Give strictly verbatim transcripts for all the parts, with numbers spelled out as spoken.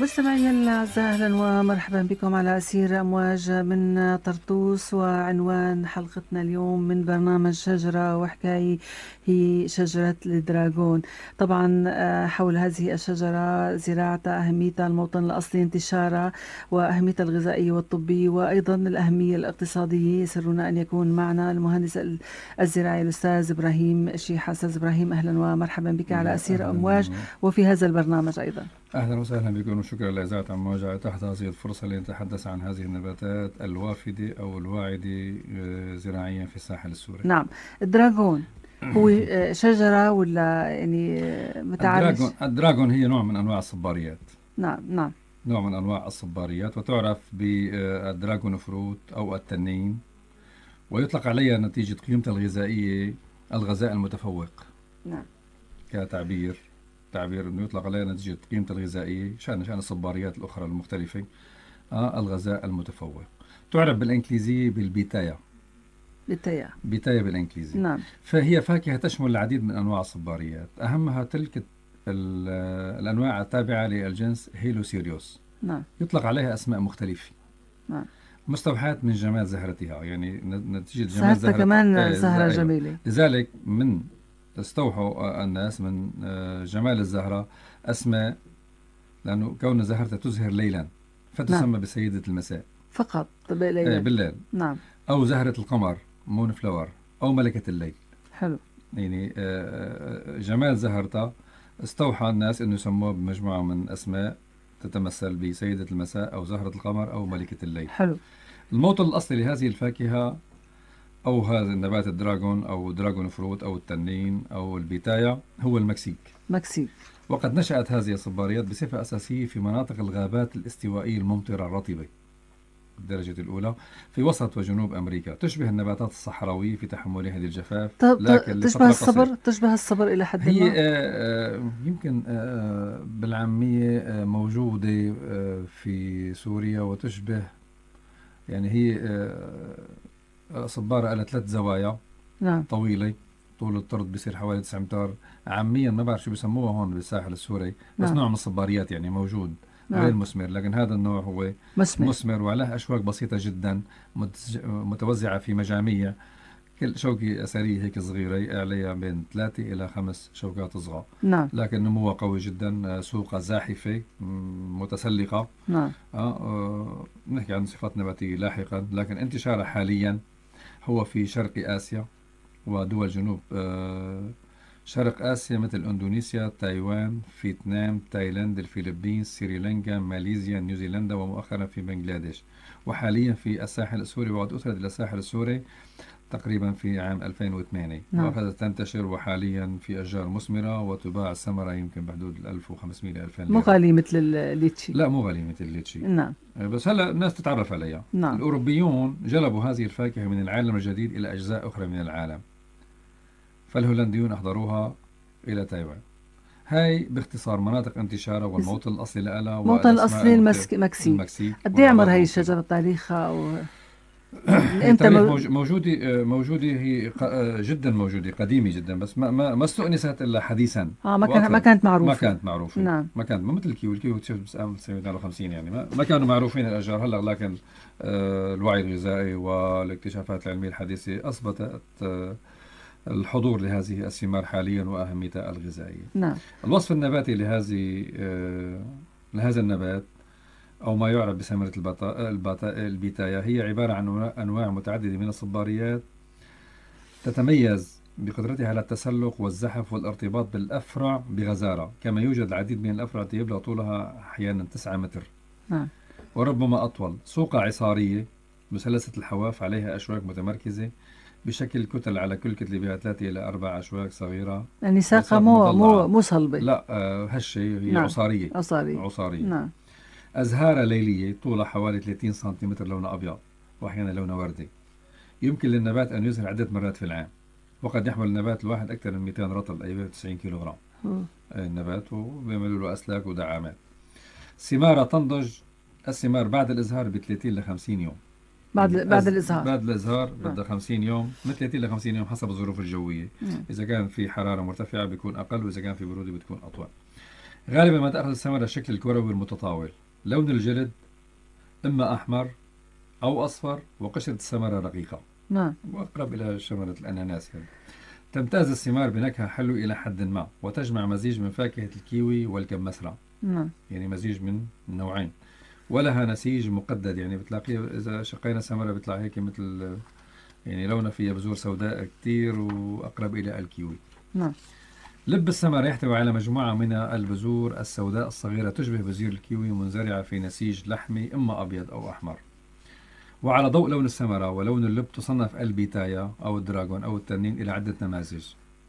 مستمعي الأعزاء، أهلا ومرحبا بكم على أسير أمواج من طرطوس. وعنوان حلقتنا اليوم من برنامج شجرة وحكاية هي شجرة الدراغون. طبعا حول هذه الشجرة، زراعتها، أهميتها، الموطن الأصلي، انتشارها، وأهميتها الغذائية والطبية، وأيضا الأهمية الاقتصادية. يسرنا أن يكون معنا المهندس الزراعي الأستاذ إبراهيم شيحة. أستاذ إبراهيم، أهلا ومرحبا بك على يا أسير أمواج أهلا وفي هذا البرنامج أيضا. أهلا وسهلا بكم، وشكرا لإذاعة أمواج تحت هذه الفرصة لنتحدث عن هذه النباتات الوافدة أو الواعدة آه، زراعيا في الساحل السوري. نعم، الدراغون هو شجرة ولا يعني متعرش؟ الدراغون الدراغون هي نوع من أنواع الصباريات. نعم نعم نوع من أنواع الصباريات، وتعرف بالدراغون فروت أو التنين، ويطلق عليها نتيجة قيمتها الغذائية الغذاء المتفوق نعم كتعبير. تعبير انه يطلق عليها نتيجة قيمتها الغذائية شأن شأن الصباريات الأخرى المختلفة. آه الغذاء المتفوق. تعرف بالإنجليزية بالبيتايا. بالتيا. بيتايا بالإنجليزي. نعم فهي فاكهة تشمل العديد من أنواع الصباريات، أهمها تلك ال- الأنواع التابعة للجنس هيلوسيريوس. نعم يطلق عليها أسماء مختلفة نعم مستوحاة من جمال زهرتها، يعني ن- نتيجة جمال سهرتها زهرة. كمان آه ز- زهرة أيوة. جميلة. لذلك من استوحوا آه، الناس من آه، جمال الزهرة أسماء، لأنه كون زهرتها تزهر ليلا نعم، فتسمى بسيدة المساء. فقط آه ليلا. بالليل. نعم، أو زهرة القمر مون فلاور، أو ملكة الليل. حلو. يعني آه، آه، جمال زهرتها استوحى الناس أنه يسموها بمجموعة من أسماء تتمثل بسيدة المساء أو زهرة القمر أو ملكة الليل. حلو. الموطن الأصلي لهذه الفاكهة أو هذا النبات الدراغون أو دراغون فروت أو التنين أو البيتايا هو المكسيك. مكسيك. وقد نشأت هذه الصباريات بصفة أساسية في مناطق الغابات الاستوائية الممطرة الرطبة الدرجة الأولى في وسط وجنوب أمريكا. تشبه النباتات الصحراوية في تحملها للجفاف ط- ط- لكن تشبه لفترة الصبر، قصيرة. تشبه الصبر إلى حد هي ما. آه، آه، يمكن آه، بالعامية آه، موجودة آه، في سوريا، وتشبه يعني هي آه، صبارة على ثلاث زوايا نعم طويلة. طول الطرد بيصير حوالي تسعة أمتار. عاميا ما بعرف شو بيسموها هون بالساحل السوري، بس نعم نوع من الصباريات يعني موجود غير نعم مثمر، لكن هذا النوع هو مثمر. مثمر وله أشواك بسيطة جدا متج- متوزعة في مجاميع. كل شوكة أثرية هيك صغيرة عليها بين ثلاثة إلى خمس شوكات صغار، نعم لكن نموها قوي جدا. سوقها زاحفة متسلقة. نعم آه آه، نحكي عن صفات نباتية لاحقا، لكن انتشارها حاليا هو في شرق آسيا ودول جنوب آه، شرق آسيا مثل إندونيسيا، تايوان، فيتنام، تايلاند، الفلبين، سريلانكا، ماليزيا، نيوزيلندا، ومؤخرا في بنغلاديش. وحاليا في الساحل السوري، وقد أثرت إلى الساحل السوري تقريبا في عام ألفين وثمانية، نعم. وأخذت تنتشر، وحاليا في أشجار مثمرة وتباع الثمرة يمكن بحدود ال ألف وخمسمئة إلى ألفين مو ليرة. غالي مثل الليتشي. لا مو غالية مثل الليتشي، نعم بس هلا الناس تتعرف عليها. نعم. الأوروبيون جلبوا هذه الفاكهة من العالم الجديد إلى أجزاء أخرى من العالم، فالهولنديون أحضروها إلى تايوان. هاي باختصار مناطق انتشارها والموطن الأصلي لها الموطن والأسماء الأصلي المختلفة. المكسيك مكسيك. المكسيك قد إيه عمر والأعراض هي المختلفة. الشجرة، تاريخها و... من هي إمتى تاريخ مو... موج- موجودة آه، موجودة هي ق- آه، جدا موجودة، قديمة جدا، بس ما ما ما استؤنست إلا حديثا آه ما كان ما وأطلق. كانت ما معروفة. كانت معروفة. نعم ما كانت ما مثل الكيو. الكيو اكتشفت بس عام ألف وتسعمئة وخمسين، يعني ما, ما كانوا معروفين الأشجار هلا، لكن آه، الوعي الغذائي والاكتشافات العلمية الحديثة أثبتت آه، الحضور لهذه الثمار حاليا وأهميتها الغذائية. نعم الوصف النباتي لهذه آه، لهذا النبات أو ما يعرف بثمرة البطا... البطا... البيتايا هي عبارة عن أنواع متعددة من الصباريات تتميز بقدرتها على التسلق والزحف والارتباط بالأفرع بغزارة، كما يوجد العديد من الأفرع التي يبلغ طولها أحيانا تسعة متر نعم وربما أطول. سوقها عصارية مثلثة الحواف، عليها أشواك متمركزة بشكل كتل، على كل كتلة بها ثلاثة إلى أربع أشواك صغيرة يعني ساقها بساق مو مو مضلعة. مو صلبة. لا آه، هالشي هي نعم عصارية. عصاري. عصارية. نعم أزهار ليلية طولها حوالي ثلاثين سنتيمتر، لونها أبيض وأحيانا لونها وردي. يمكن للنبات أن يزهر عدة مرات في العام، وقد يحمل النبات الواحد أكثر من مئتين رطل أي تسعين كيلوغرام. أوه. النبات وبيعملوا له أسلاك ودعامات. ثمارها تنضج الثمار بعد الإزهار ب ثلاثين ل خمسين يوم. بعد يعني بعد أز... الإزهار. بعد الإزهار نعم بدها خمسين يوم، من ثلاثين ل خمسين يوم حسب الظروف الجوية. نعم إذا كان في حرارة مرتفعة بيكون أقل، وإذا كان في برودة بتكون أطول. غالبا ما تأخذ الثمرة الشكل الكروي المتطاول. لون الجلد إما أحمر أو أصفر، وقشرة الثمرة رقيقة نعم. وأقرب إلى شجرة الأناناس يعني. تمتاز الثمار بنكهة حلو إلى حد ما، وتجمع مزيج من فاكهة الكيوي والكمثرى، نعم. يعني مزيج من النوعين، ولها نسيج مقدد، يعني بتلاقيه إذا شقينا ثمرة بيطلع هيك مثل، يعني لونها فيها بذور سوداء كتير وأقرب إلى الكيوي. نعم. لب الثمرة يحتوي على مجموعة من البذور السوداء الصغيرة تشبه بذور الكيوي، منزرعة في نسيج لحمي إما أبيض أو أحمر. وعلى ضوء لون الثمرة ولون اللب تصنف البيتايا أو الدراغون أو التنين إلى عدة نماذج.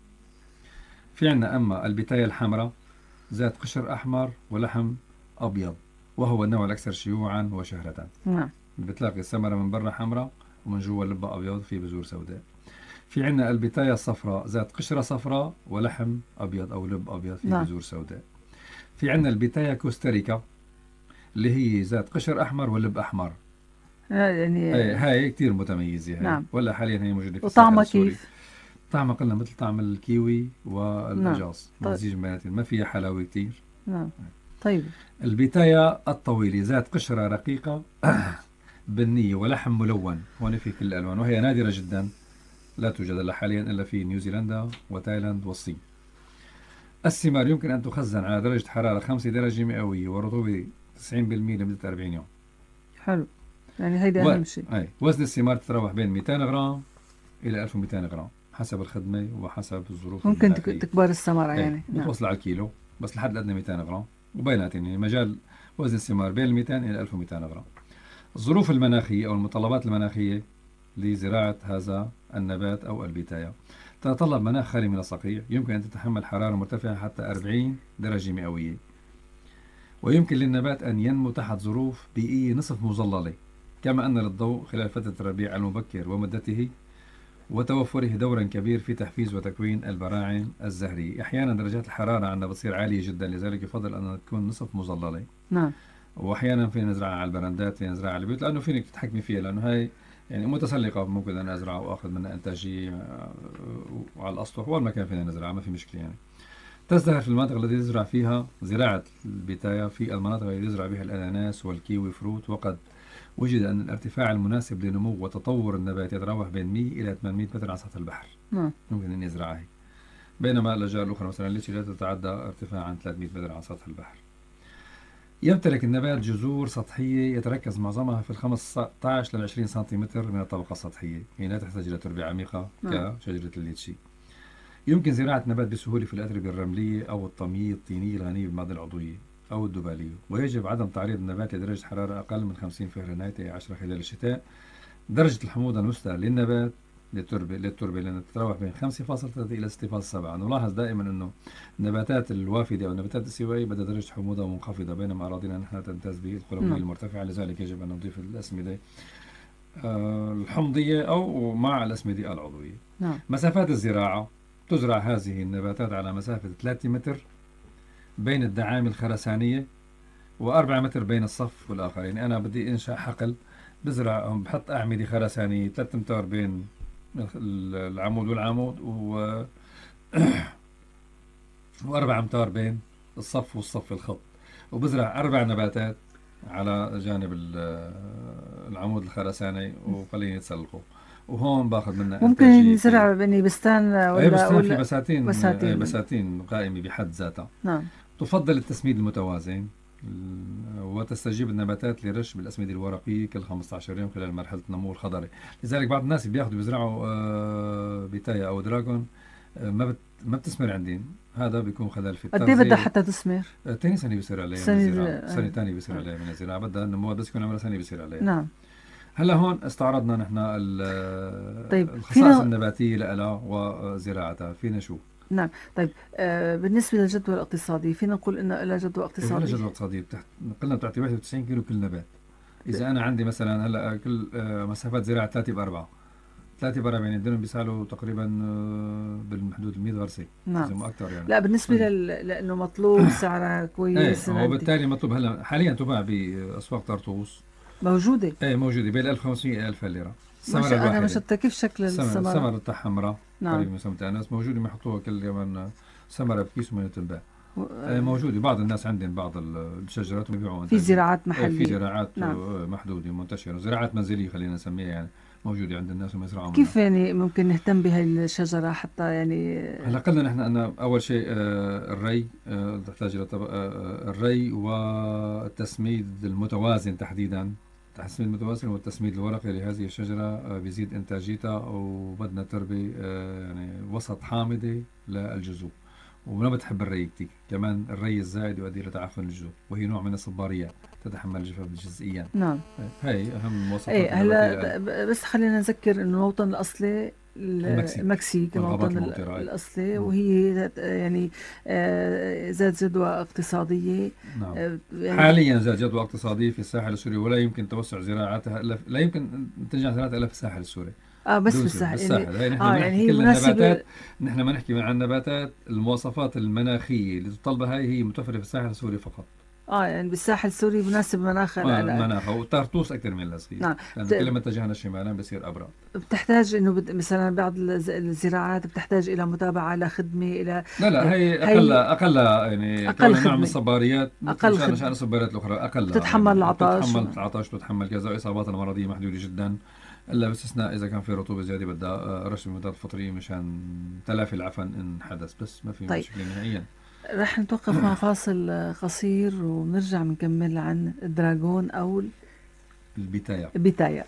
في عنا أما البيتايا الحمراء ذات قشر أحمر ولحم أبيض، وهو النوع الأكثر شيوعا وشهرة. نعم. بتلاقي الثمرة من برا حمراء ومن جوا لبها أبيض في بذور سوداء. في عنا البيتايا الصفراء ذات قشرة صفراء ولحم أبيض أو لب أبيض في نعم. بذور سوداء. في عنا البيتايا كوستاريكا اللي هي ذات قشر أحمر ولب أحمر. آه، يعني هاي هاي كتير متميزة هاي. نعم. ولا حاليا هي موجودة في الساحل وطعمها السوري. كيف؟ طعمها قلنا مثل طعم الكيوي نعم. والأجاص، طيب. مزيج بيناتهم، ما فيها حلاوة كتير. نعم. طيب. البيتايا الطويلة ذات قشرة رقيقة بنية ولحم ملون، هون في كل الألوان، وهي نادرة جدا، لا توجد إلا حاليا إلا في نيوزيلندا وتايلاند والصين. الثمار يمكن أن تخزن على درجة حرارة خمسة درجة مئوية ورطوبة تسعين بالمئة لمدة أربعين يوم. حلو، يعني هيدا و... أهم شيء. أي وزن الثمار تتراوح بين مئتين غرام إلى ألف ومئتين غرام حسب الخدمة وحسب الظروف ممكن تك- المناخية. تكبر الثمرة أي يعني. نعم. بتوصل على الكيلو، بس الحد الأدنى مئتين غرام، وبيناتهم يعني مجال وزن الثمار بين مئتين إلى ألف ومئتين غرام. الظروف المناخية أو المتطلبات المناخية لزراعة هذا النبات أو البيتايا تتطلب مناخ خالي من الصقيع، يمكن أن تتحمل حرارة مرتفعة حتى أربعين درجة مئوية، ويمكن للنبات أن ينمو تحت ظروف بيئية نصف مظللة، كما أن للضوء خلال فترة الربيع المبكر ومدته وتوفره دورا كبير في تحفيز وتكوين البراعم الزهرية. أحيانا درجات الحرارة عندنا بتصير عالية جدا، لذلك يفضل أن تكون نصف مظللة. نعم. واحيانا فينا نزرعها على البراندات، فينا نزرعها على البيوت، لانه فينك تتحكمي فيها، لانه هاي يعني متسلقه، ممكن انا ازرعها واخذ منها انتاجيه آه، وعلى الاسطح والمكان فينا نزرعها، ما في مشكله يعني. تزدهر في المناطق التي يزرع فيها زراعه البيتايا في المناطق التي يزرع بها الاناناس والكيوي فروت، وقد وجد ان الارتفاع المناسب لنمو وتطور النبات يتراوح بين مئة الى ثمانمئة متر على سطح البحر. نعم. ممكن ان يزرعها هي. بينما الاشجار الاخرى مثلا الليتشي لا تتعدى ارتفاعا عن ثلاثمئة متر على سطح البحر. يمتلك النبات جذور سطحية يتركز معظمها في ال خمسة عشر إلى عشرين سنتيمتر من الطبقة السطحية، هي لا تحتاج إلى تربة عميقة نعم. كشجرة الليتشي. يمكن زراعة النبات بسهولة في الأتربة الرملية أو الطمية الطينية الغنية بالمادة العضوية أو الدبالية، ويجب عدم تعريض النبات لدرجة حرارة أقل من خمسين فهرنهايت أي عشرة خلال الشتاء. درجة الحموضة المثلى للنبات للتربة للتربة لأنها تتراوح بين خمسة فاصلة ثلاثة إلى ستة فاصلة سبعة. نلاحظ دائما أنه النباتات الوافدة أو النباتات الاستوائية بدها درجة حموضة منخفضة، بينما أراضينا نحن تمتاز بالقلوية نعم. المرتفعة، لذلك يجب أن نضيف الأسمدة آه، الحمضية أو مع الأسمدة العضوية. نعم. مسافات الزراعة: تزرع هذه النباتات على مسافة ثلاثة متر بين الدعائم الخرسانية وأربعة متر بين الصف والآخر. يعني أنا بدي إنشاء حقل، بزرع بحط أعمدة خرسانية ثلاثة أمتار بين العمود والعمود و... وأربع أمتار بين الصف والصف الخط، وبزرع أربع نباتات على جانب ال- العمود الخرساني وخليهم يتسلقوا، وهون باخذ منها ممكن إنتاجية يزرع كبيرة. بني بستان أي ولا بستان، في ولا بساتين، أي بساتين. بساتين قائمة بحد ذاتها. نعم. تفضل التسميد المتوازن، وتستجيب النباتات لرش بالأسمدة الورقية كل خمسة عشر يوم خلال مرحلة النمو الخضري. لذلك بعض الناس بياخذوا بيزرعوا آه، بيتايا أو دراغون، آه، ما بت ما بتثمر عندهم، هذا بيكون خلل في قد ايه بدها التغذية. حتى تثمر؟ آه، تاني سنة بيصير عليها من سنة. الزراعة، سنة آه. تانية بيصير عليها من الزراعة، بدها النمو بس يكون عمرها سنة بيصير عليها. نعم. هلا هون استعرضنا نحن ال- طيب الخصائص فينا. النباتية لها وزراعتها. فينا شو؟ نعم. طيب آه بالنسبة للجدوى الاقتصادية فينا نقول إنه لها جدوى إيه، ولا اقتصادية؟ جدوى اقتصادية بتحت... قلنا بتعطي واحد وتسعين كيلو كل نبات. إذا أنا عندي مثلا هلا كل آه، مسافات زراعة ثلاثة بأربعة، ثلاثة بأربعة يعني الدنم بيسالوا تقريبا آه، بالحدود ال مئة غرسة، نعم. إذا ما أكثر يعني. لا بالنسبة طيب. لل... لأنه مطلوب سعرها ايه، كويس إن أنت وبالتالي مطلوب هلا حاليا تباع بأسواق طرطوس. موجودة. ايه موجودة بين ألف وخمسمئة إلى ألف ليرة. ما الثمرة شاء أنا ما الواحدة، شفتها كيف شكل الثمرة الثمرة. الثمرة حمراء نعم. قريب من سمة الناس، موجودة بيحطوها كل يوم ثمرة بكيس وما تنباع. آه، موجودة. بعض الناس عندهم بعض الشجرات وبيبيعوا في إنتاجية. زراعات آه، في محلية. زراعات نعم. آه، محدودة منتشرة، زراعات منزلية خلينا نسميها، يعني موجودة عند الناس ويزرعوا منها. كيف يعني ممكن نهتم بهاي الشجرة حتى يعني؟ هلا قلنا نحن أن أول شيء آه، الري، آه، تحتاج إلى طب- آه، الري والتسميد المتوازن تحديدا. التسميد المتوازن والتسميد الورقي لهذه الشجرة آه، بيزيد إنتاجيتها، وبدنا تربية آه، يعني وسط حامضة للجذور، وما بتحب الري كتير. كمان الري الزائد يؤدي إلى تعفن الجذور، وهي نوع من الصباريات تتحمل الجفاف جزئيا. نعم. هاي أهم المواصفات ايه النباتية هلا لها. ب- بس خلينا نذكر انه الموطن الاصلي ال- المكسيك المكسيك، والغابات الموطن ال- الممطرة. هاي. الاصلي، مم. وهي ذات- يعني آه، ذات جدوى اقتصاديه. نعم. آه، يعني ب- حاليا ذات جدوى اقتصادية في الساحل السوري، ولا يمكن توسع زراعتها إلا في- لا يمكن تنجح زراعتها إلا في الساحل السوري. اه بس دوسر بالساحل يعني. بالساحل. هاي نحن اه يعني بنحكي هي كل مناسبه. النباتات، نحن ما نحكي عن نباتات المواصفات المناخية اللي تطلبها، هاي هي متوفرة في الساحل السوري فقط. اه يعني بالساحل السوري مناسب مناخها ما لا. مناخها وطرطوس أكثر من الصغير، نعم. لأنه كل بت- ما اتجهنا شمالا بصير أبرد. بتحتاج انه بت- مثلا بعض الز- الزراعات بتحتاج الى متابعه، لخدمه، الى لا لا، آه، هي أقل هي أقل يعني اقل كونها نوع من خدمه، الصباريات، مثل اقل شأن شأن خدمه، الصباريات الأخرى أقلها، بتتحمل يعني العطش بتتحمل و... العطش، بتتحمل كذا، إصاباتها المرضية محدودة جدا، إلا باستثناء إذا كان في رطوبة زيادة بدها آه، رش بالمضادات الفطرية مشان تلافي العفن إن حدث، بس ما في طيب مشكلة نهائيا. رح نتوقف مع فاصل قصير ونرجع بنكمل عن الدراغون أو البداية. البتاية.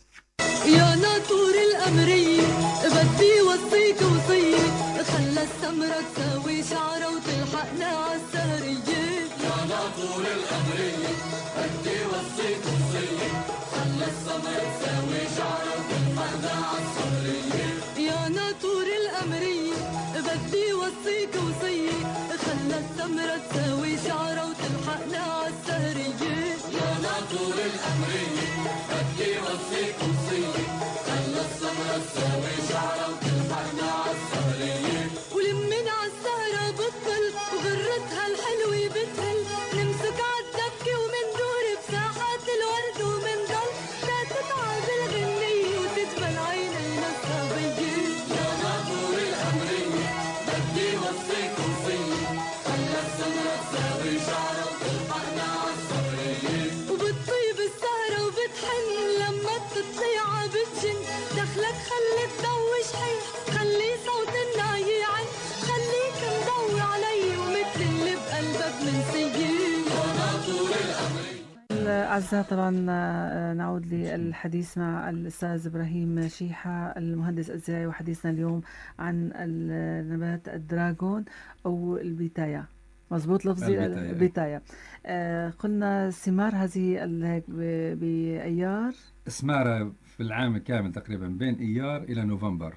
يا ناطور القمرية بدي وصيك وصية، خلى السمرة تساوي شعرة وتلحقنا عالسهرية. يا ناطور القمرية بدي وصيك وصية، خلى السمرة تساوي شعرة وتلحقنا عالسهرية. يا ناطور القمرية بدي وصيك وصية، خلى السمرة تساوي شعرة وتلحقنا عالسهرية. يا ناطور القمرية بدي وصيك وصية، خلى السمرة تساوي شعرة وتلحقنا عالسهرية. ولمن عالسهرة بطل وغرتها الحلوة بتهل، نمسك عالدبكة ومندور بساحات الورد ومنضل تتبع بالغنية وتجمل عينينا الصبية. يا ناطور القمرية بدي وصيك وصية، خلى السمرة تساوي شعرة وتلحقنا عالسهرية. وبتطيب السهرة وبتحن لما بتطلع عبتجن، دخلك خلي الضو شحيح، خلي صوت الناي يعن، خليك مضوي علي ومثل اللي بقلبك منسيين. يا ناطور القمرية. الأعزاء طبعا آه، نعود للحديث مع الأستاذ إبراهيم شيحة المهندس الزراعي، وحديثنا اليوم عن النبات الدراغون أو البيتايا. مظبوط لفظي البداية. البيتايا. آه، قلنا ثمار هذه ال- هيك ب- بأيار. اسمارة في العام كامل تقريبا بين إيار إلى نوفمبر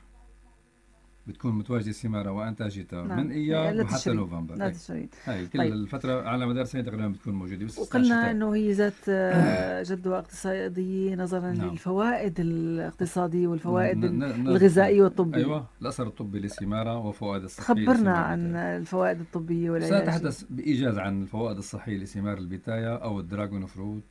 بتكون متواجدة ثمارة وأنتاجيتها نعم من هي إيار لا وحتى تشرين، نوفمبر. لا أي تشرين. هاي كل طيب الفترة على مدار سنة تقريبا بتكون موجودة باستثناء وقلنا الشتاء. انه هي ذات آه، جدوى اقتصادية نظرا نعم. للفوائد الاقتصادية والفوائد ال- ن- ن- ن- الغذائية والطبية. أيوة، الأثر الطبي للثمارة وفوائد الصحية تخبرنا لثمار عن البداية. الفوائد الطبية والعلاجية. سأتحدث بإيجاز عن الفوائد الصحية لثمار البداية أو الدراغون فروت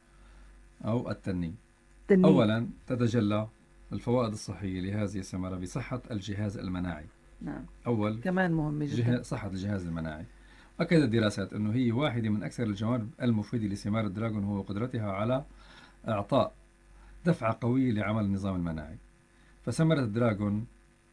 أو التنين. تنين. أولا، تتجلى الفوائد الصحية لهذه الثمرة بصحة الجهاز المناعي. نعم أول، كمان مهمة جدا. جه... صحة الجهاز المناعي. أكدت الدراسات أنه هي واحدة من أكثر الجوانب المفيدة لثمار الدراغون، هو قدرتها على إعطاء دفعة قوية لعمل النظام المناعي. فثمرة الدراغون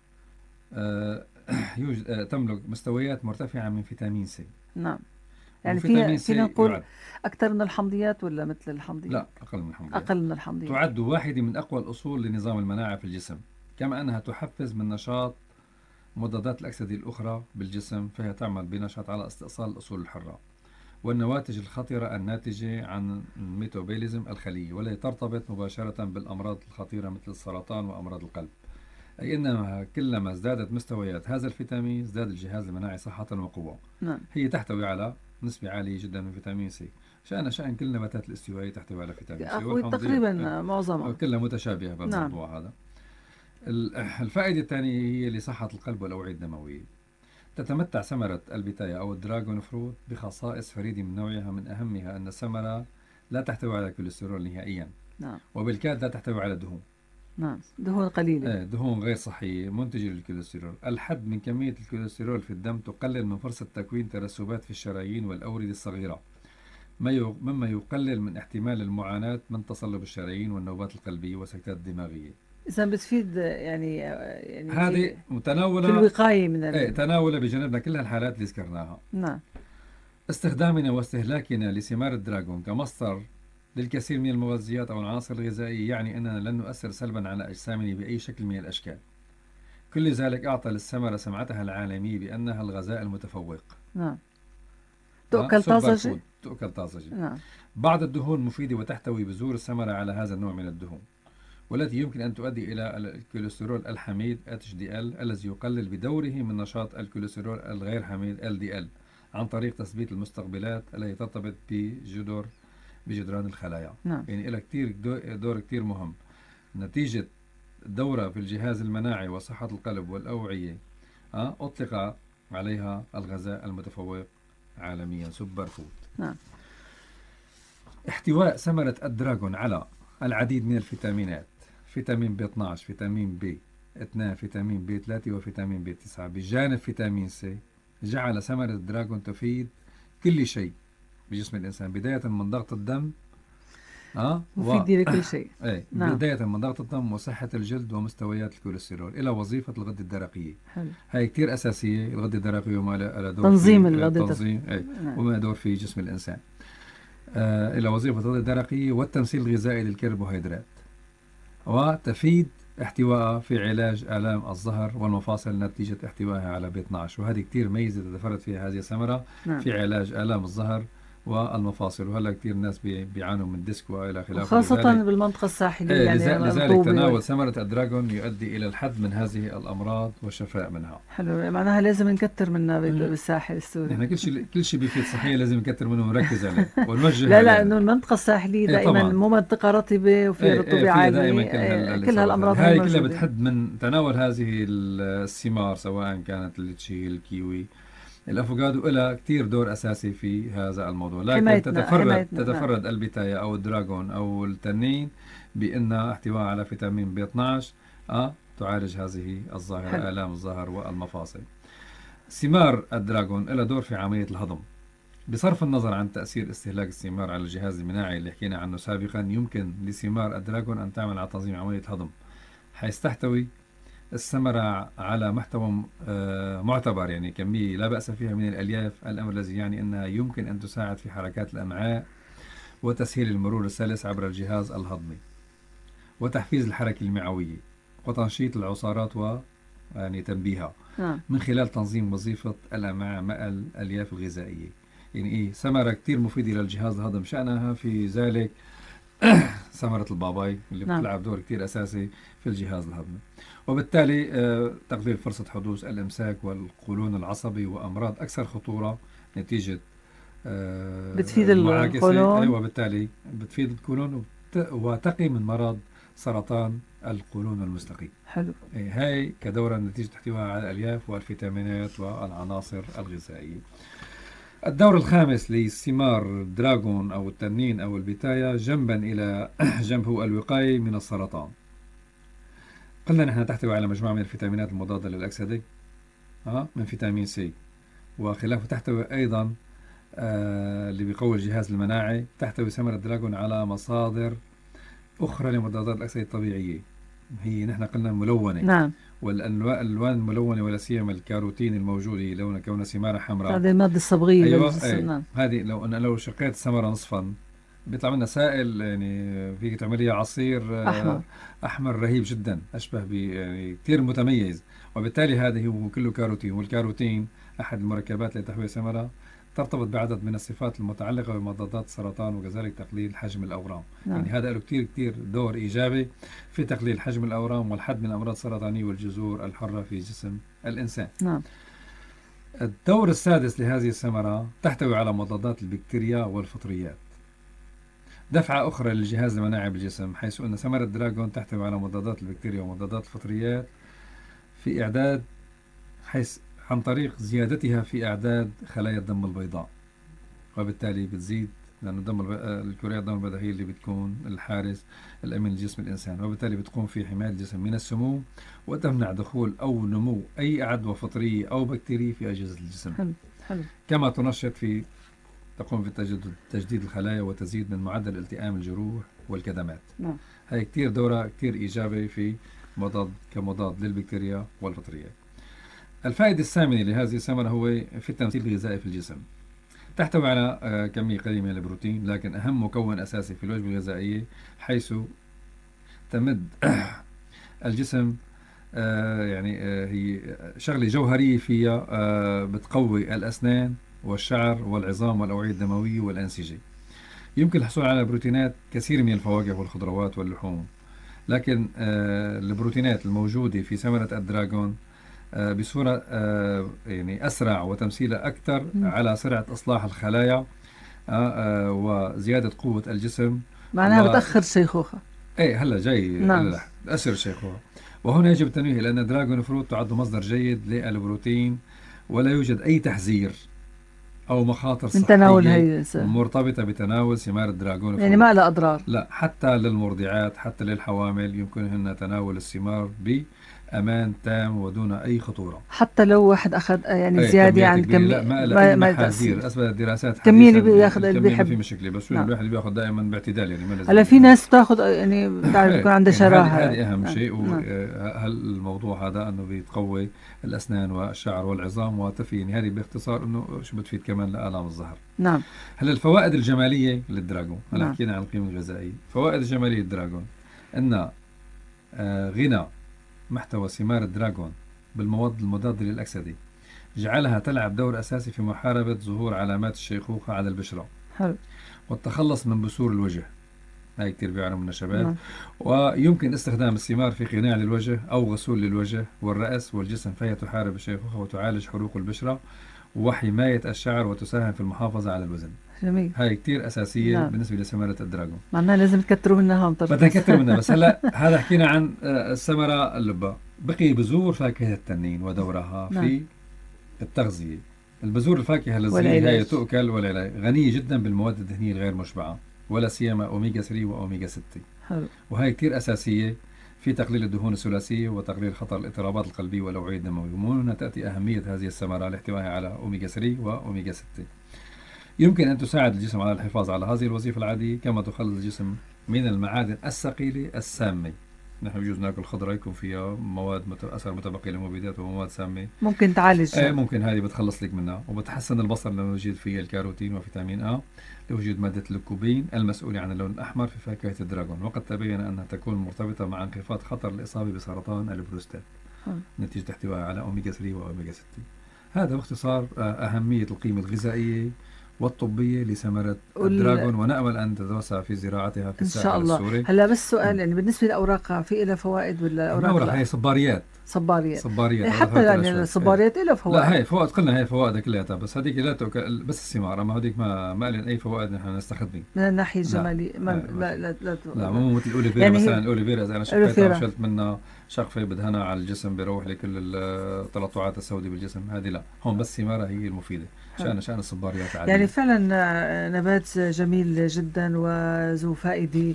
آه، يوجد آه، تملك مستويات مرتفعة من فيتامين سي. نعم يعني وفيتامين فيها فينا سي نقول يعد، أكثر من الحمضيات ولا مثل الحمضيات؟ لا أقل من الحمضيات، أقل من الحمضيات. تعد واحدة من أقوى الأصول لنظام المناعة في الجسم، كما أنها تحفز من نشاط مضادات الأكسدة الأخرى بالجسم، فهي تعمل بنشاط على استئصال الأصول الحرة والنواتج الخطرة الناتجة عن الميتابوليزم الخلية، ولا ترتبط مباشرة بالأمراض الخطيرة مثل السرطان وأمراض القلب. أي أنها كلما ازدادت مستويات هذا الفيتامين ازداد الجهاز المناعي صحة وقوة. نعم هي تحتوي على نسبة عالية جدا من فيتامين سي، شأن شأن كل النباتات الاستوائية تحتوي على فيتامين سي أخوي والحمضيات تقريبا معظمها. كلها متشابهة نعم بالموضوع هذا. الفائدة الثانية هي لصحة القلب والأوعية الدموية. تتمتع ثمرة البتاية أو الدراغون فروت بخصائص فريدة من نوعها، من أهمها أن الثمرة لا تحتوي على كوليسترول نهائيا، نعم وبالكاد لا تحتوي على دهون، نعم، دهون قليلة. ايه دهون غير صحية منتجة للكوليسترول. الحد من كمية الكوليسترول في الدم تقلل من فرصة تكوين ترسبات في الشرايين والأوردة الصغيرة، ما يو- مما يقلل من احتمال المعاناة من تصلب الشرايين والنوبات القلبية والسكتات الدماغية. إذا بتفيد يعني يعني هذه في في متناولة، الوقاية من ايه ال... تناولة بجانبنا كل هالحالات اللي ذكرناها. نعم. استخدامنا واستهلاكنا لثمار الدراغون كمصدر للكثير من المغذيات أو العناصر الغذائية يعني أننا لن نؤثر سلبا على أجسامنا بأي شكل من الأشكال. كل ذلك أعطى للثمرة سمعتها العالمية بأنها الغذاء المتفوق. نعم، أه؟ تؤكل سوبر طازجة. فود، تؤكل طازجة. نعم. بعض الدهون مفيدة وتحتوي بذور الثمرة على هذا النوع من الدهون، والتي يمكن أن تؤدي إلى الكوليسترول الحميد إتش دي إل الذي يقلل بدوره من نشاط الكوليسترول الغير حميد إل دي إل عن طريق تثبيت المستقبلات التي ترتبط بجدر بجدران الخلايا. نعم. يعني لها كتير دور كتير مهم. نتيجة دورة في الجهاز المناعي وصحة القلب والأوعية أه؟ أطلق عليها الغذاء المتفوق عالميا سوبر فود. نعم. احتواء ثمرة الدراغون على العديد من الفيتامينات، فيتامين بي اثني عشر، فيتامين بي اثنين، فيتامين بي ثلاثة، وفيتامين بي تسعة بجانب فيتامين سي، جعل ثمرة الدراغون تفيد كل شيء بجسم الإنسان، بداية من ضغط الدم أه؟ مفيدة لكل شيء. ايه نعم. بداية من ضغط الدم وصحة الجلد ومستويات الكوليسترول إلى وظيفة الغدة الدرقية. حلو. هاي كتير أساسية الغدة الدرقية وما لها دور تنظيم في الغدة تنظيم ايه نعم. وما دور في جسم الإنسان. آه إلى وظيفة الغدة الدرقية والتمثيل الغذائي للكربوهيدرات، وتفيد احتوائها في علاج آلام الظهر والمفاصل نتيجة احتوائها على بي اثني عشر، وهذه كتير ميزة تتفرد فيها هذه الثمرة. نعم. في علاج آلام الظهر والمفاصل، وهلا كثير ناس بي- بيعانوا من ديسك والى خلافه. وخاصة بالمنطقة الساحلية. ايه يعني لذلك, لذلك الرطوبة تناول وال... ثمرة الدراغون يؤدي إلى الحد من هذه الأمراض والشفاء منها. حلو، معناها لازم نكتر منها بال- بالساحل السوري. نحن كل شيء كل شيء بيفيد صحية لازم نكتر منه ونركز عليه ونوجه لا لا، عليه. انه المنطقة الساحلية إيه دائما طبعاً. مو منطقة رطبة وفيها ايه رطوبة ايه فيها عالية. دائما كل, إيه، هال كل هالأمراض هاي هي كلها موجودة. بتحد من تناول هذه الثمار، سواء كانت التشيل، الكيوي، الافوكادو، لها كثير دور اساسي في هذا الموضوع. لكن حمايتنا تتفرد حمايتنا نعم. تتفرد البيتايا او الدراغون او التنين بانها احتواء على فيتامين بي اثني عشر اه تعالج هذه الظاهره، حلو. الام الظهر والمفاصل. ثمار الدراغون لها دور في عمليه الهضم. بصرف النظر عن تأثير استهلاك الثمار على الجهاز المناعي اللي حكينا عنه سابقا، يمكن لثمار الدراغون أن تعمل على تنظيم عملية الهضم، حيث تحتوي الثمرة على محتوى آه، معتبر، يعني كمية لا بأس فيها من الألياف، الأمر الذي يعني أنها يمكن أن تساعد في حركات الأمعاء وتسهيل المرور السلس عبر الجهاز الهضمي، وتحفيز الحركة المعوية، وتنشيط العصارات و يعني تنبيهها نعم. من خلال تنظيم وظيفة الأمعاء مع الألياف الغذائية. يعني إيه ثمرة كتير مفيدة للجهاز الهضمي، شأنها في ذلك ثمرة الباباي اللي نعم. بتلعب دور كتير أساسي في الجهاز الهضمي، وبالتالي آه، تقليل فرصة حدوث الإمساك والقولون العصبي وأمراض أكثر خطورة نتيجة آه، بتفيد المعاكسة. القولون. أيوة بالتالي بتفيد القولون وبت- وتقي من مرض سرطان القولون المستقيم. حلو. إيه، هاي كدورة نتيجة احتوائها على الألياف والفيتامينات والعناصر الغذائية. الدور الخامس لثمار الدراغون أو التنين أو البيتايا جنبا إلى جنب هو الوقاية من السرطان. قلنا نحن تحتوي على مجموعة من الفيتامينات المضادة للأكسدة أه؟ من فيتامين سي وخلافه. تحتوي أيضا آه اللي بيقوي الجهاز المناعي. تحتوي ثمرة الدراغون على مصادر أخرى لمضادات الأكسدة الطبيعية، هي نحن قلنا ملونة. نعم. والألوان الملونة ولا سيما الكاروتين الموجودة لون كون ثمارة حمراء. هذه المادة الصبغية أيوة للجسم. أي. نعم. هذه لو أنا لو شقيت الثمرة نصفا بيطلع منها سائل، يعني فيك تعمليها عصير آه، أحمر. أحمر رهيب جدا، أشبه ب يعني كثير متميز، وبالتالي هذا هو كله كاروتين. والكاروتين أحد المركبات لتحويل الثمرة، ترتبط بعدد من الصفات المتعلقة بمضادات السرطان وكذلك تقليل حجم الأورام. نعم. يعني هذا له كثير كثير دور إيجابي في تقليل حجم الأورام والحد من الأمراض السرطانية والجذور الحرة في جسم الإنسان. نعم. الدور السادس لهذه الثمرة تحتوي على مضادات البكتيريا والفطريات، دفعة أخرى للجهاز المناعي بالجسم، حيث أن ثمرة الدراغون تحتوي على مضادات البكتيريا ومضادات الفطريات في إعداد حيث عن طريق زيادتها في أعداد خلايا الدم البيضاء، وبالتالي بتزيد لأنه الدم الب... الكريات الدم البيضاء هي اللي بتكون الحارس الأمين لجسم الإنسان، وبالتالي بتقوم في حماية الجسم من السموم وتمنع دخول أو نمو أي عدوى فطرية أو بكتيرية في أجهزة الجسم. حلو حلو. كما تنشط في تقوم في تجديد تجديد الخلايا وتزيد من معدل التئام الجروح والكدمات. نعم. هي كتير دورة كتير إيجابي في مضاد كمضاد للبكتيريا والفطريات. الفائدة الثامنة لهذه الثمرة هو في التمثيل الغذائي في الجسم. تحتوي على كمية قليلة من البروتين، لكن أهم مكون أساسي في الوجبة الغذائية، حيث تمد الجسم يعني هي شغلة جوهرية فيها بتقوي الأسنان والشعر والعظام والأوعية الدموية والأنسجة. يمكن الحصول على بروتينات كثير من الفواكه والخضروات واللحوم، لكن البروتينات الموجودة في ثمرة الدراغون بصورة يعني أسرع وتمثيلها أكثر على سرعة إصلاح الخلايا وزيادة قوة الجسم. معناها و... بتأخر الشيخوخة. ايه هلا جاي. نعم. تأثر الشيخوخة. وهنا يجب التنويه لأن الدراغون فروت تعد مصدر جيد للبروتين، ولا يوجد أي تحذير أو مخاطر من تناول هي مرتبطة بتناول ثمار الدراغون فروت. يعني ما لها أضرار. لا، حتى للمرضعات حتى للحوامل يمكنهن تناول الثمار بأمان تام ودون أي خطورة. حتى لو واحد أخذ يعني زيادة عن كمية لا ما لا ما محاذير. أثبت الدراسات الكمية اللي بياخذ اللي بيحب في مشكلة، بس نعم. الواحد اللي بياخذ دائما باعتدال يعني ما لازم. هلا في ناس بتاخذ يعني بتعرف يكون عندها شراهة. هذه أهم نعم. شيء. وهل الموضوع هذا أنه بيتقوي الأسنان والشعر والعظام وتفي، يعني هذه باختصار إنه شو بتفيد كمان لآلام الظهر. نعم. هلا الفوائد الجمالية للدراغون، هلا نعم. حكينا عن القيمة الغذائية. فوائد الجمالية للدراغون إن غنى محتوى ثمار الدراغون بالمواد المضادة للأكسدة جعلها تلعب دور أساسي في محاربة ظهور علامات الشيخوخة على البشرة. حلو. والتخلص من بثور الوجه، هاي كتير بيعانوا من الشباب. نعم. ويمكن استخدام الثمار في قناع للوجه أو غسول للوجه والرأس والجسم، فهي تحارب الشيخوخة وتعالج حروق البشرة وحماية الشعر وتساهم في المحافظة على الوزن. جميل. هاي كتير أساسية نعم. بالنسبة لثمرة الدراغون. معناها لازم تكتروا منها. بدنا نكتر منها. بس هلا هذا حكينا عن الثمرة اللبة، بقي بذور فاكهة التنين ودورها نعم. في التغذية. البذور الفاكهة اللذيذة هي تؤكل والعلاج، غنية جدا بالمواد الدهنية الغير مشبعة، ولا سيما أوميجا ثلاثة وأوميجا ستة. حلو. وهي كتير أساسية في تقليل الدهون الثلاثية وتقليل خطر الاضطرابات القلبية والأوعية الدموية. ومن هنا تأتي أهمية هذه الثمرة لاحتوائها على أوميجا ثلاثة وأوميجا ستة. يمكن أن تساعد الجسم على الحفاظ على هذه الوظيفة العادية، كما تخلص الجسم من المعادن الثقيلة السامة. نحن بجوز ناكل خضرة يكون فيها مواد مت... أثر متبقي للمبيدات ومواد سامة ممكن تعالج. ايه ممكن هذه بتخلص لك منها. وبتحسن البصر لوجود فيه الكاروتين وفيتامين آ، لوجود مادة الليكوبين المسؤولة عن اللون الأحمر في فاكهة الدراغون. وقد تبين أنها تكون مرتبطة مع انخفاض خطر الإصابة بسرطان البروستات نتيجة احتوائها على أوميجا ثلاثة وأوميجا ستة. هذا باختصار أهمية القيمة الغذائية والطبية لثمرة الدراغون، ونأمل أن تتوسع في زراعتها في الساحل السوري. إن شاء الله. هلا بس سؤال، يعني بالنسبة للأوراق في لها فوائد ولا أوراق؟ الأوراق هي صباريات. صباريات. صباريات. حتى يعني الصباريات لها فوائد. لا هي فوائد قلنا هي فوائدها كلها، بس هذيك لا تؤكل بس الثمار، أما هذيك ما ما لها أي فوائد نحن نستخدمها من الناحية الجمالية. ما لا لا لا لا مو مثل الأوليفيرا يعني مثلا. الأوليفيرا إذا أنا شقيتها وشلت منها شقفة بدهنها على الجسم بيروح لكل التلطعات السوداء بالجسم، هذه لا. هون بس ثمارها هي المفيدة. شأن شأن الصباريات عادية. يعني فعلا نبات جميل جدا وذو فائدة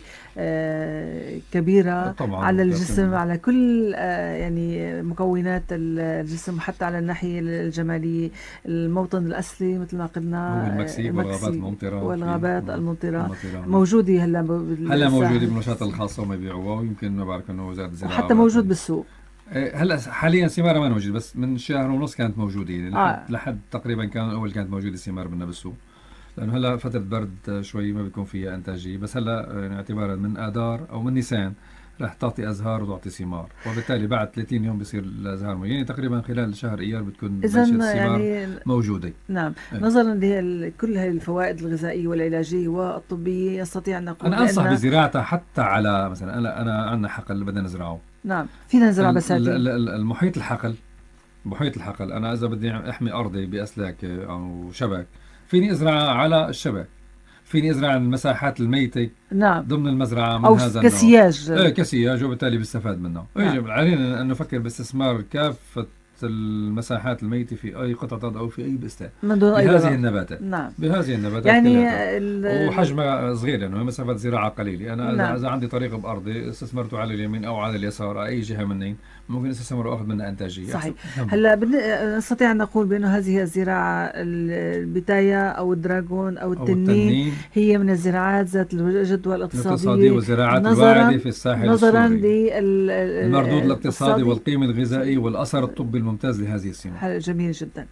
كبيرة على الجسم، على كل يعني مكونات الجسم، حتى على الناحية الجمالية. الموطن الأصلي مثل ما قلنا المكسيك والغابات الممطرة والغابات الممطرة موجودة هلا هلا موجودة بالنشاط الخاصة وما يبيعوها، ويمكن ما بعرف انه وزارة الزراعة وحتى موجود بالسوق. هلا حاليا ثمارها ما موجودة، بس من شهر ونص كانت موجودة يعني لحد, آه. لحد تقريبا كان اول كانت موجودة ثمار منها بالسوق، لانه هلا فترة برد شوي ما بيكون فيها انتاجية. بس هلا يعني اعتبارا من اذار او من نيسان راح تعطي ازهار وتعطي ثمار، وبالتالي بعد ثلاثين يوم بصير الازهار يعني تقريبا خلال شهر ايار بتكون الثمار يعني موجوده. نعم. أي. نظرا لكل هذه الفوائد الغذائيه والعلاجيه والطبيه يستطيع ان نقول انا انصح بزراعتها حتى على مثلا انا انا عندنا حقل بدنا نزرعه. نعم فينا نزرع بساتين. المحيط الحقل محيط الحقل انا اذا بدي احمي ارضي باسلاك او شبك فيني ازرعها على الشبك، فيني ازرع المساحات الميته نعم ضمن المزرعه من أو هذا كسياج. ايه كسياج، وبالتالي بيستفاد منه. نعم. يجب علينا ان نفكر باستثمار كافه المساحات الميتة في أي قطعة أرض أو في أي بستان من دون أي بهذه ضرر. النباتات. نعم. بهذه النباتات يعني كلها، ال- وحجمها صغير لأنه مسافة زراعة قليلة. أنا إذا نعم. إذا عندي طريق بأرضي استثمرته على اليمين أو على اليسار أي جهة منين ممكن استثمر وأخذ منها إنتاجية صحيح. أحسن. هلا بن- نستطيع أن نقول بأنه هذه الزراعة البتاية أو الدراغون أو أو التنين التنين هي من الزراعات ذات الجدوى الاقتصادية الاقتصادية والزراعات نظرا الواعدة في الساحل نظرا السوري، المردود الاقتصادي للاقتصادي. والقيمة الغذائية والأثر الطبي الممتاز لهذه السمة. جميل جدا.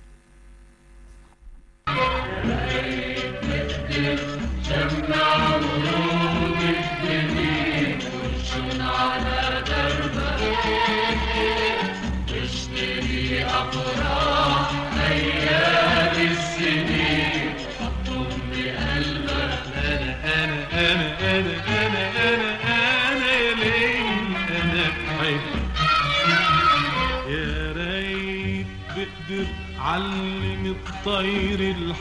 علم الطير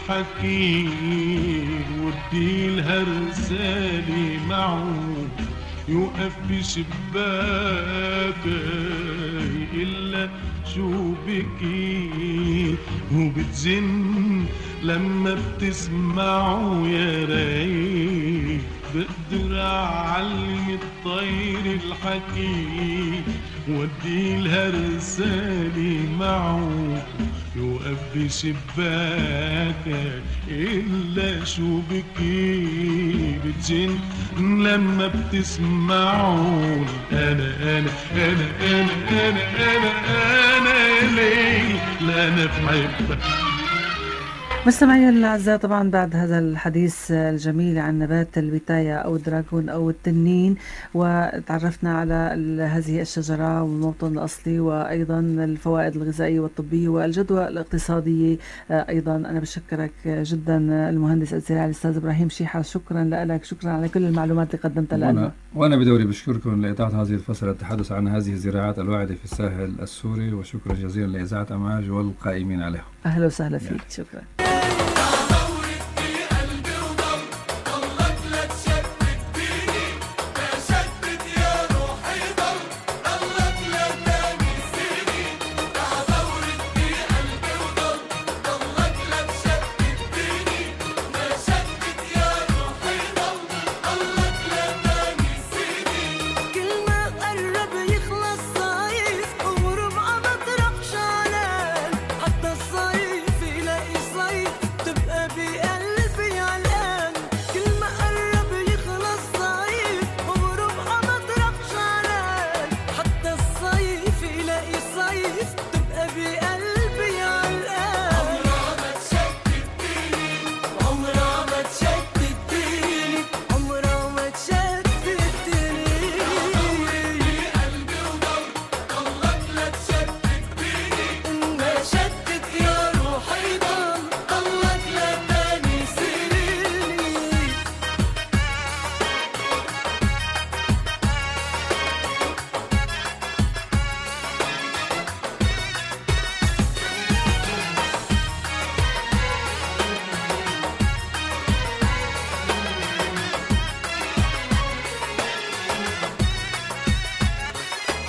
الحكيم وديلها رسالة معه يوقف بشباكه إلا شو بكي وبتزن لما بتسمعه. يا ريت بقدر أعلم الطير الحكيم وديلها رسالة معه يوقف بشباكك إلا شو بكي بتجن لما بتسمعون. أنا أنا أنا أنا أنا أنا أنا ليه لا أنا بحبك. مستمعي الأعزاء، طبعا بعد هذا الحديث الجميل عن نبات البتاية أو الدراغون أو التنين، وتعرفنا على هذه الشجرة والموطن الأصلي وأيضا الفوائد الغذائية والطبية والجدوى الاقتصادية أيضا. أنا بشكرك جدا المهندس الزراعي الأستاذ إبراهيم شيحة، شكرا لك، شكرا على كل المعلومات اللي قدمتها لنا. وأنا, وأنا بدوري بشكركم لإطاعة هذه الفصل التحدث عن هذه الزراعات الواعدة في الساحل السوري، وشكرا جزيلا لإذاعة أمواج والقائمين عليها. أهلا وسهلا فيك. شكرا.